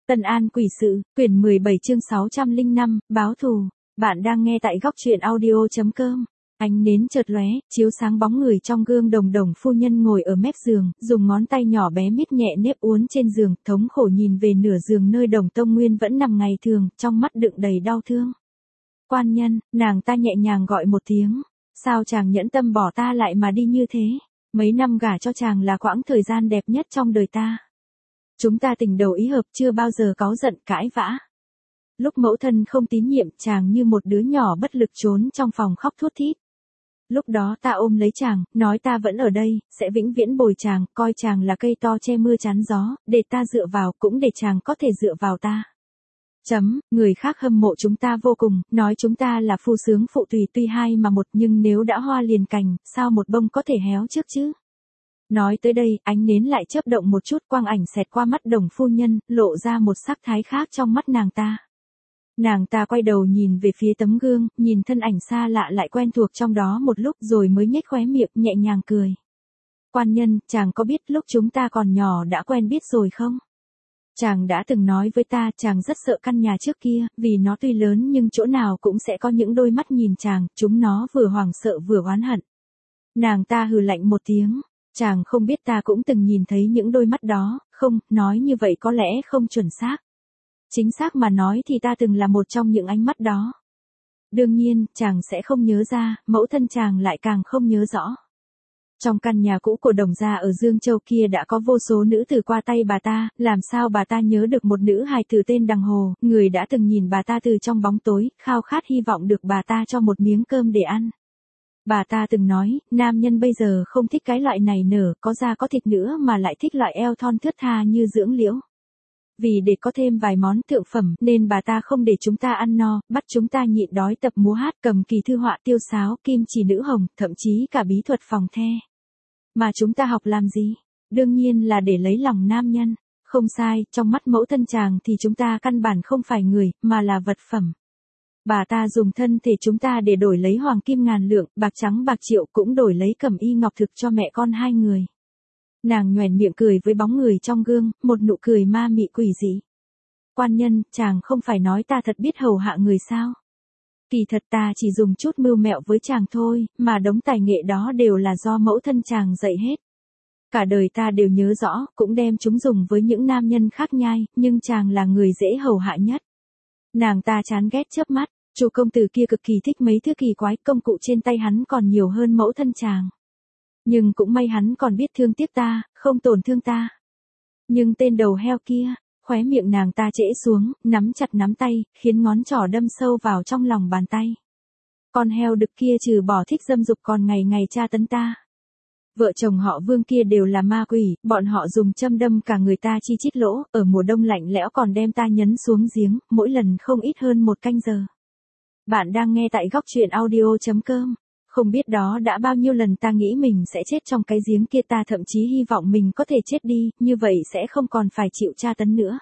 Tân An Quỷ Sự, quyển 17 chương 605, báo thù. Bạn đang nghe tại góc truyện audio.com. Ánh nến chợt lóe, chiếu sáng bóng người trong gương. Đồng Đồng phu nhân ngồi ở mép giường, dùng ngón tay nhỏ bé miết nhẹ nếp uốn trên giường, thống khổ nhìn về nửa giường nơi Đồng Tông Nguyên vẫn nằm ngày thường, trong mắt đựng đầy đau thương. Quan nhân, nàng ta nhẹ nhàng gọi một tiếng. Sao chàng nhẫn tâm bỏ ta lại mà đi như thế? Mấy năm gả cho chàng là quãng thời gian đẹp nhất trong đời ta. Chúng ta tình đầu ý hợp, chưa bao giờ cáu giận cãi vã. Lúc mẫu thân không tín nhiệm, chàng như một đứa nhỏ bất lực trốn trong phòng khóc thút thít. Lúc đó ta ôm lấy chàng, nói ta vẫn ở đây, sẽ vĩnh viễn bồi chàng, coi chàng là cây to che mưa chắn gió, để ta dựa vào, cũng để chàng có thể dựa vào ta. Người khác hâm mộ chúng ta vô cùng, nói chúng ta là phu sướng phụ tùy, tuy hai mà một, nhưng nếu đã hoa liền cành, sao một bông có thể héo trước chứ? Nói tới đây, ánh nến lại chớp động một chút, quang ảnh xẹt qua mắt Đồng phu nhân, lộ ra một sắc thái khác trong mắt nàng ta. Nàng ta quay đầu nhìn về phía tấm gương, nhìn thân ảnh xa lạ lại quen thuộc trong đó một lúc rồi mới nhếch khóe miệng nhẹ nhàng cười. Quan nhân, chàng có biết lúc chúng ta còn nhỏ đã quen biết rồi không? Chàng đã từng nói với ta, chàng rất sợ căn nhà trước kia, vì nó tuy lớn nhưng chỗ nào cũng sẽ có những đôi mắt nhìn chàng, chúng nó vừa hoảng sợ vừa oán hận. Nàng ta hừ lạnh một tiếng. Chàng không biết ta cũng từng nhìn thấy những đôi mắt đó, không, nói như vậy có lẽ không chuẩn xác. Chính xác mà nói thì ta từng là một trong những ánh mắt đó. Đương nhiên, chàng sẽ không nhớ ra, mẫu thân chàng lại càng không nhớ rõ. Trong căn nhà cũ của Đồng gia ở Dương Châu kia đã có vô số nữ tử qua tay bà ta, làm sao bà ta nhớ được một nữ hài tử tên Đằng Hồ, người đã từng nhìn bà ta từ trong bóng tối, khao khát hy vọng được bà ta cho một miếng cơm để ăn. Bà ta từng nói, nam nhân bây giờ không thích cái loại này nở, có da có thịt nữa mà lại thích loại eo thon thướt tha như dưỡng liễu. Vì để có thêm vài món thượng phẩm, nên bà ta không để chúng ta ăn no, bắt chúng ta nhịn đói tập múa hát, cầm kỳ thư họa tiêu sáo, kim chỉ nữ hồng, thậm chí cả bí thuật phòng the. Mà chúng ta học làm gì? Đương nhiên là để lấy lòng nam nhân. Không sai, trong mắt mẫu thân chàng thì chúng ta căn bản không phải người, mà là vật phẩm. Bà ta dùng thân thể chúng ta để đổi lấy hoàng kim ngàn lượng, bạc trắng bạc triệu, cũng đổi lấy cẩm y ngọc thực cho mẹ con hai người. Nàng nhoẻn miệng cười với bóng người trong gương, một nụ cười ma mị quỷ dị. Quan nhân, chàng không phải nói ta thật biết hầu hạ người sao? Kỳ thật ta chỉ dùng chút mưu mẹo với chàng thôi, mà đống tài nghệ đó đều là do mẫu thân chàng dạy hết. Cả đời ta đều nhớ rõ, cũng đem chúng dùng với những nam nhân khác nhai, nhưng chàng là người dễ hầu hạ nhất. Nàng ta chán ghét chớp mắt. Chu công tử kia cực kỳ thích mấy thứ kỳ quái, công cụ trên tay hắn còn nhiều hơn mẫu thân chàng. Nhưng cũng may hắn còn biết thương tiếc ta, không tổn thương ta. Nhưng tên đầu heo kia, khóe miệng nàng ta trễ xuống, nắm chặt nắm tay, khiến ngón trỏ đâm sâu vào trong lòng bàn tay. Con heo đực kia trừ bỏ thích dâm dục còn ngày ngày tra tấn ta. Vợ chồng họ Vương kia đều là ma quỷ, bọn họ dùng châm đâm cả người ta chi chít lỗ, ở mùa đông lạnh lẽo còn đem ta nhấn xuống giếng, mỗi lần không ít hơn 1 canh giờ. Bạn đang nghe tại góc truyện audio.com. Không biết đó đã bao nhiêu lần ta nghĩ mình sẽ chết trong cái giếng kia, ta thậm chí hy vọng mình có thể chết đi, như vậy sẽ không còn phải chịu tra tấn nữa.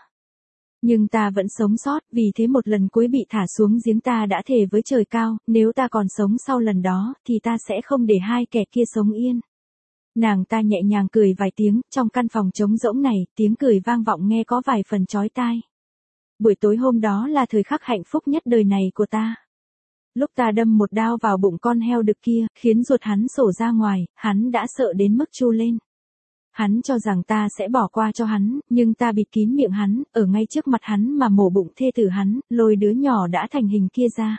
Nhưng ta vẫn sống sót, vì thế một lần cuối bị thả xuống giếng ta đã thề với trời cao, nếu ta còn sống sau lần đó, thì ta sẽ không để hai kẻ kia sống yên. Nàng ta nhẹ nhàng cười vài tiếng, trong căn phòng trống rỗng này, tiếng cười vang vọng nghe có vài phần chói tai. Buổi tối hôm đó là thời khắc hạnh phúc nhất đời này của ta. Lúc ta đâm một đao vào bụng con heo đực kia, khiến ruột hắn sổ ra ngoài, hắn đã sợ đến mức chu lên. Hắn cho rằng ta sẽ bỏ qua cho hắn, nhưng ta bịt kín miệng hắn, ở ngay trước mặt hắn mà mổ bụng thê tử hắn, lôi đứa nhỏ đã thành hình kia ra.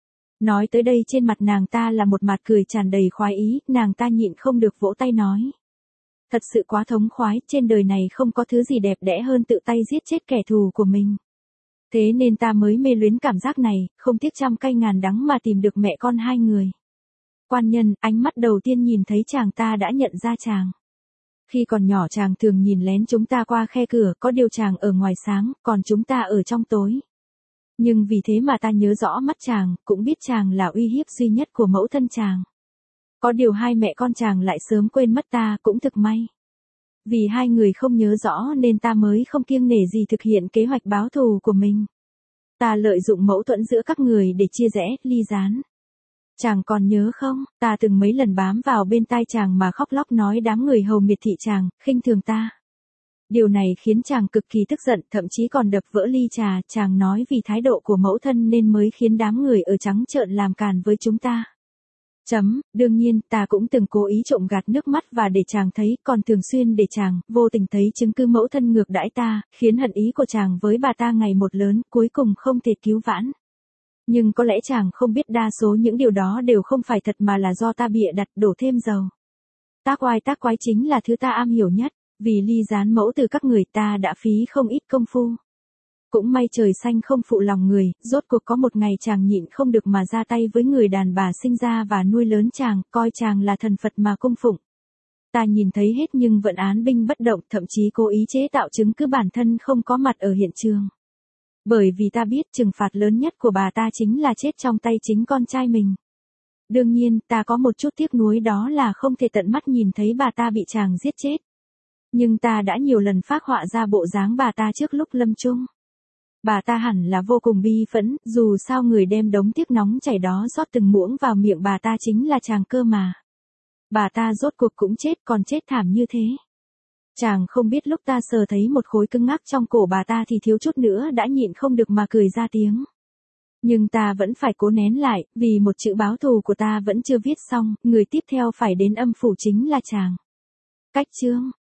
Nói tới đây trên mặt nàng ta là một mặt cười tràn đầy khoái ý, nàng ta nhịn không được vỗ tay nói. Thật sự quá thống khoái, trên đời này không có thứ gì đẹp đẽ hơn tự tay giết chết kẻ thù của mình. Thế nên ta mới mê luyến cảm giác này, không tiếc trăm cay ngàn đắng mà tìm được mẹ con hai người. Quan nhân, ánh mắt đầu tiên nhìn thấy chàng ta đã nhận ra chàng. Khi còn nhỏ chàng thường nhìn lén chúng ta qua khe cửa, có điều chàng ở ngoài sáng, còn chúng ta ở trong tối. Nhưng vì thế mà ta nhớ rõ mắt chàng, cũng biết chàng là uy hiếp duy nhất của mẫu thân chàng. Có điều hai mẹ con chàng lại sớm quên mất ta, cũng thực may. Vì hai người không nhớ rõ nên ta mới không kiêng nể gì thực hiện kế hoạch báo thù của mình. Ta lợi dụng mâu thuẫn giữa các người để chia rẽ, ly gián. Chàng còn nhớ không, ta từng mấy lần bám vào bên tai chàng mà khóc lóc nói đám người hầu miệt thị chàng, khinh thường ta. Điều này khiến chàng cực kỳ tức giận, thậm chí còn đập vỡ ly trà, chàng nói vì thái độ của mẫu thân nên mới khiến đám người ở trắng trợn làm càn với chúng ta. Đương nhiên, ta cũng từng cố ý trộm gạt nước mắt và để chàng thấy, còn thường xuyên để chàng, vô tình thấy chứng cứ mẫu thân ngược đãi ta, khiến hận ý của chàng với bà ta ngày một lớn, cuối cùng không thể cứu vãn. Nhưng có lẽ chàng không biết đa số những điều đó đều không phải thật mà là do ta bịa đặt đổ thêm dầu. Tác oai chính là thứ ta am hiểu nhất, vì ly gián mẫu từ các người ta đã phí không ít công phu. Cũng may trời xanh không phụ lòng người, rốt cuộc có một ngày chàng nhịn không được mà ra tay với người đàn bà sinh ra và nuôi lớn chàng, coi chàng là thần Phật mà cung phụng. Ta nhìn thấy hết nhưng vẫn án binh bất động, thậm chí cố ý chế tạo chứng cứ bản thân không có mặt ở hiện trường. Bởi vì ta biết trừng phạt lớn nhất của bà ta chính là chết trong tay chính con trai mình. Đương nhiên, ta có một chút tiếc nuối đó là không thể tận mắt nhìn thấy bà ta bị chàng giết chết. Nhưng ta đã nhiều lần phác họa ra bộ dáng bà ta trước lúc lâm chung. Bà ta hẳn là vô cùng bi phẫn, dù sao người đem đống tiếc nóng chảy đó rót từng muỗng vào miệng bà ta chính là chàng cơ mà. Bà ta rốt cuộc cũng chết, còn chết thảm như thế. Chàng không biết lúc ta sờ thấy một khối cứng ngắc trong cổ bà ta thì thiếu chút nữa đã nhịn không được mà cười ra tiếng. Nhưng ta vẫn phải cố nén lại, vì một chữ báo thù của ta vẫn chưa viết xong, người tiếp theo phải đến âm phủ chính là chàng. Cách chương